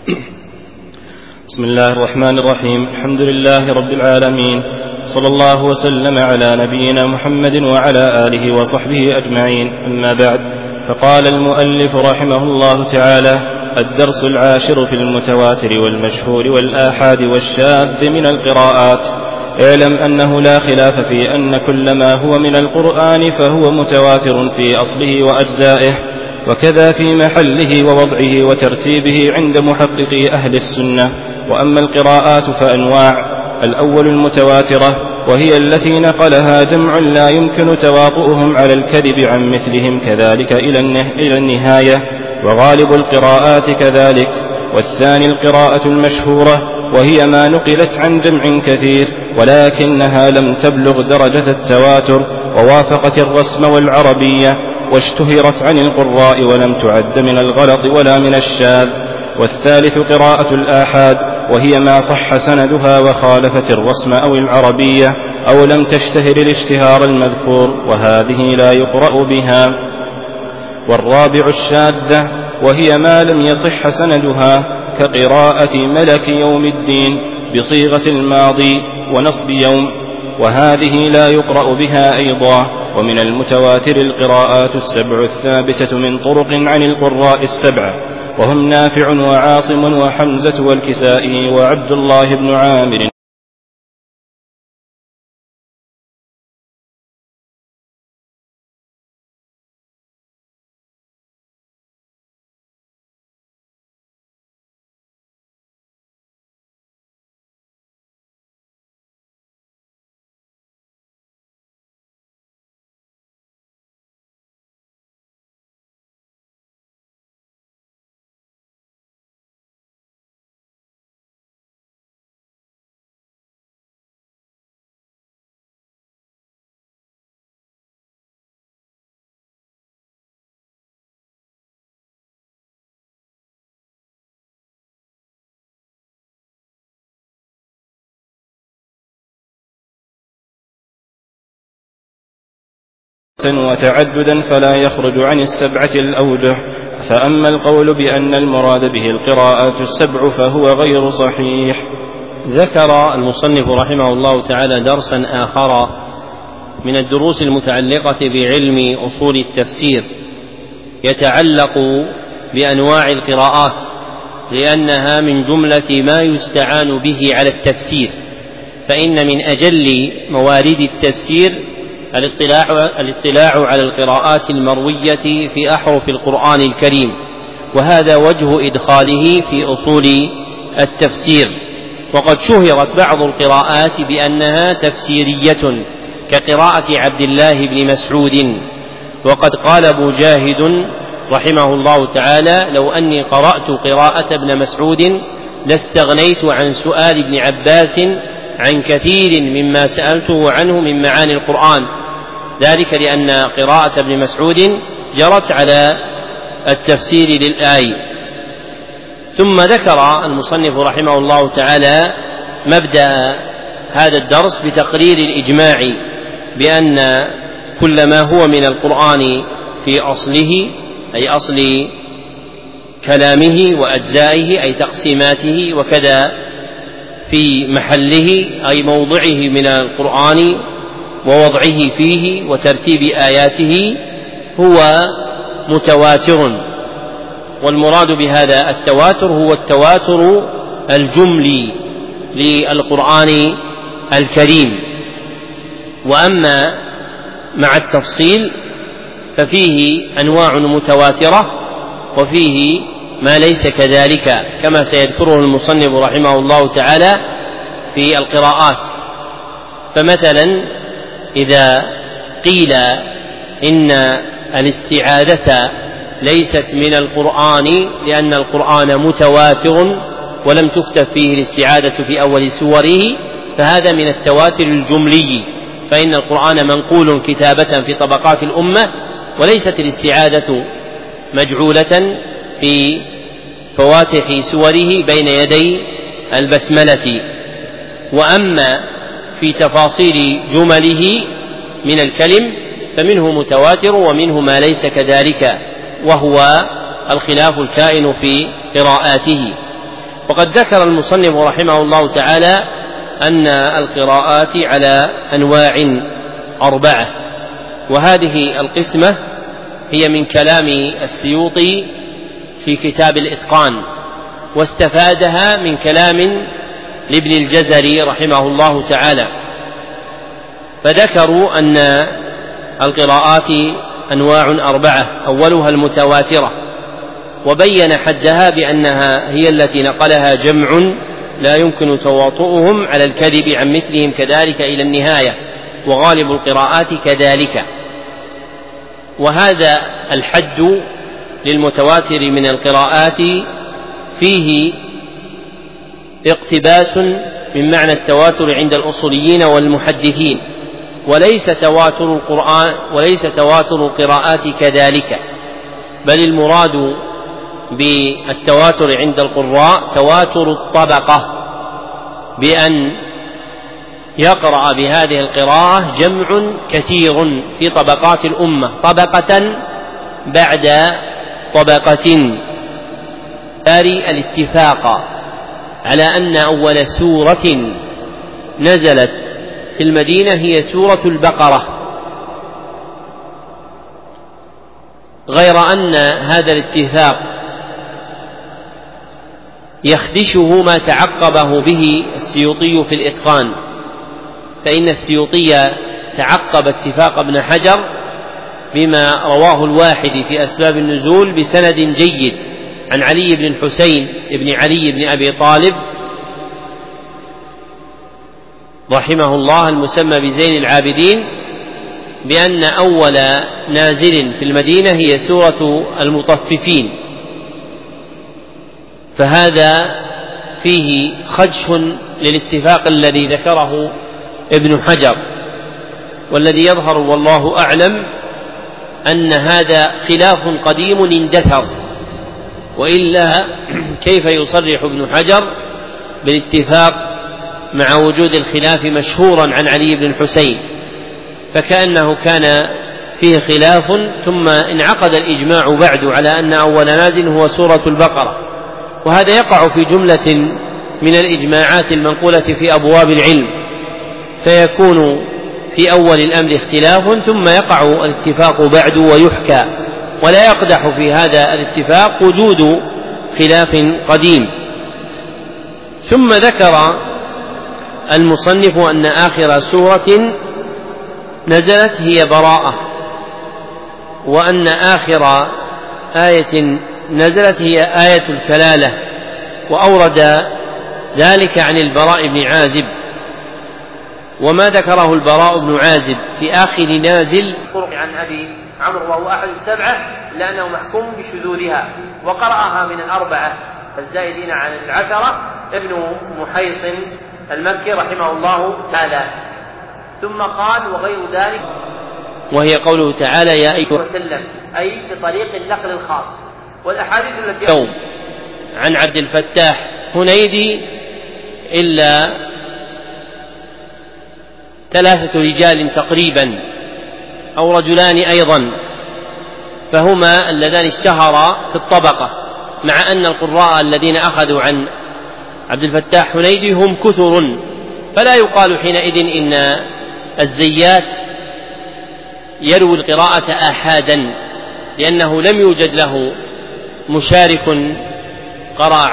بسم الله الرحمن الرحيم. الحمد لله رب العالمين، صلى الله وسلم على نبينا محمد وعلى آله وصحبه أجمعين. أما بعد، فقال المؤلف رحمه الله تعالى: الدرس العاشر في المتواتر والمشهور والآحاد والشاذ من القراءات. اعلم أنه لا خلاف في أن كل ما هو من القرآن فهو متواتر في أصله وأجزائه، وكذا في محله ووضعه وترتيبه عند محققي أهل السنة. وأما القراءات فأنواع: الأول المتواترة، وهي التي نقلها جمع لا يمكن تواطؤهم على الكذب عن مثلهم كذلك إلى النهاية، وغالب القراءات كذلك. والثاني القراءة المشهورة، وهي ما نقلت عن جمع كثير ولكنها لم تبلغ درجة التواتر ووافقت الرسم والعربية واشتهرت عن القراء ولم تعد من الغلط ولا من الشاذ. والثالث قراءة الآحاد، وهي ما صح سندها وخالفت الرسم أو العربية أو لم تشتهر الاشتهار المذكور، وهذه لا يقرأ بها. والرابع الشاذة، وهي ما لم يصح سندها كقراءة ملك يوم الدين بصيغة الماضي ونصب يوم، وهذه لا يقرأ بها أيضا. ومن المتواتر القراءات السبع الثابتة من طرق عن القراء السبعة، وهم نافع وعاصم وحمزة والكسائي وعبد الله بن عامر. وتعددا فلا يخرج عن السبعة الأوجه. فأما القول بأن المراد به القراءات السبع فهو غير صحيح. ذكر المصنف رحمه الله تعالى درسا آخر من الدروس المتعلقة بعلم أصول التفسير، يتعلق بأنواع القراءات، لأنها من جملة ما يستعان به على التفسير. فإن من أجل موارد التفسير الاطلاع على القراءات المروية في أحرف القرآن الكريم، وهذا وجه إدخاله في أصول التفسير. وقد شهرت بعض القراءات بأنها تفسيرية كقراءة عبد الله بن مسعود. وقد قال مجاهد رحمه الله تعالى: لو أني قرأت قراءة ابن مسعود لاستغنيت عن سؤال ابن عباس عن كثير مما سألته عنه من معاني القرآن، ذلك لأن قراءة ابن مسعود جرت على التفسير للآية. ثم ذكر المصنف رحمه الله تعالى مبدأ هذا الدرس بتقرير الإجماع بأن كل ما هو من القرآن في أصله، أي أصل كلامه وأجزائه أي تقسيماته، وكذا في محله أي موضعه من القرآن ووضعه فيه وترتيب آياته، هو متواتر. والمراد بهذا التواتر هو التواتر الجملي للقرآن الكريم. وأما مع التفصيل ففيه أنواع متواترة وفيه ما ليس كذلك، كما سيذكره المصنف رحمه الله تعالى في القراءات. فمثلا إذا قيل إن الاستعاذة ليست من القرآن لأن القرآن متواتر ولم تكتب فيه الاستعاذة في أول سوره، فهذا من التواتر الجملي، فإن القرآن منقول كتابة في طبقات الأمة، وليست الاستعاذة مجعولة في فواتح سوره بين يدي البسملة. وأما في تفاصيل جمله من الكلم فمنه متواتر ومنه ما ليس كذلك، وهو الخلاف الكائن في قراءاته. وقد ذكر المصنف رحمه الله تعالى أن القراءات على أنواع 4، وهذه القسمة هي من كلام السيوطي في كتاب الإتقان، واستفادها من كلام لابن الجزري رحمه الله تعالى. فذكروا أن القراءات أنواع 4، أولها المتواترة، وبين حدها بأنها هي التي نقلها جمع لا يمكن تواطؤهم على الكذب عن مثلهم كذلك إلى النهاية، وغالب القراءات كذلك. وهذا الحد للمتواتر من القراءات فيه اقتباس من معنى التواتر عند الأصوليين والمحدثين، وليس تواتر القراءات كذلك، بل المراد بالتواتر عند القراء تواتر الطبقة، بأن يقرأ بهذه القراءة جمع كثير في طبقات الأمة طبقة بعد طبقة. داري الاتفاق على أن أول سورة نزلت في المدينة هي سورة البقرة، غير أن هذا الاتفاق يخدشه ما تعقبه به السيوطي في الإتقان، فإن السيوطي تعقب اتفاق ابن حجر بما رواه الواحد في أسباب النزول بسند جيد عن علي بن الحسين بن علي بن أبي طالب رحمه الله المسمى بزين العابدين، بأن أول نازل في المدينة هي سورة المطففين، فهذا فيه خدش للاتفاق الذي ذكره ابن حجر. والذي يظهر والله أعلم أن هذا خلاف قديم اندثر، وإلا كيف يصرح ابن حجر بالاتفاق مع وجود الخلاف مشهورا عن علي بن الحسين؟ فكأنه كان فيه خلاف، ثم انعقد الإجماع بعد على أن أول نازل هو سورة البقرة، وهذا يقع في جملة من الإجماعات المنقولة في أبواب العلم، فيكون في أول الأمر اختلاف ثم يقع الاتفاق بعد ويحكى، ولا يقدح في هذا الاتفاق وجود خلاف قديم. ثم ذكر المصنف أن آخر سورة نزلت هي براءة، وأن آخر آية نزلت هي آية الكلالة، وأورد ذلك عن البراء بن عازب. وما ذكره البراء بن عازب في آخر نازل عن أبي عمرو وهو أحد السبعة لأنه محكوم بشذوذها، وقرأها من 4 الزائدين عن 10 ابن محيصن المكي رحمه الله تعالى. ثم قال وغير ذلك، وهي قوله تعالى يا أيها وسلم، أي بطريق النقل الخاص. والأحاديث التي يوم عن عبد الفتاح هنيدي إلا 3 رجال تقريبا أو رجلان أيضا، فهما اللذان اشتهرا في الطبقة، مع أن القراء الذين أخذوا عن عبد الفتاح هنيدي هم كثر، فلا يقال حينئذ إن الزيات يروي القراءة آحادا، لأنه لم يوجد له مشارك قرأ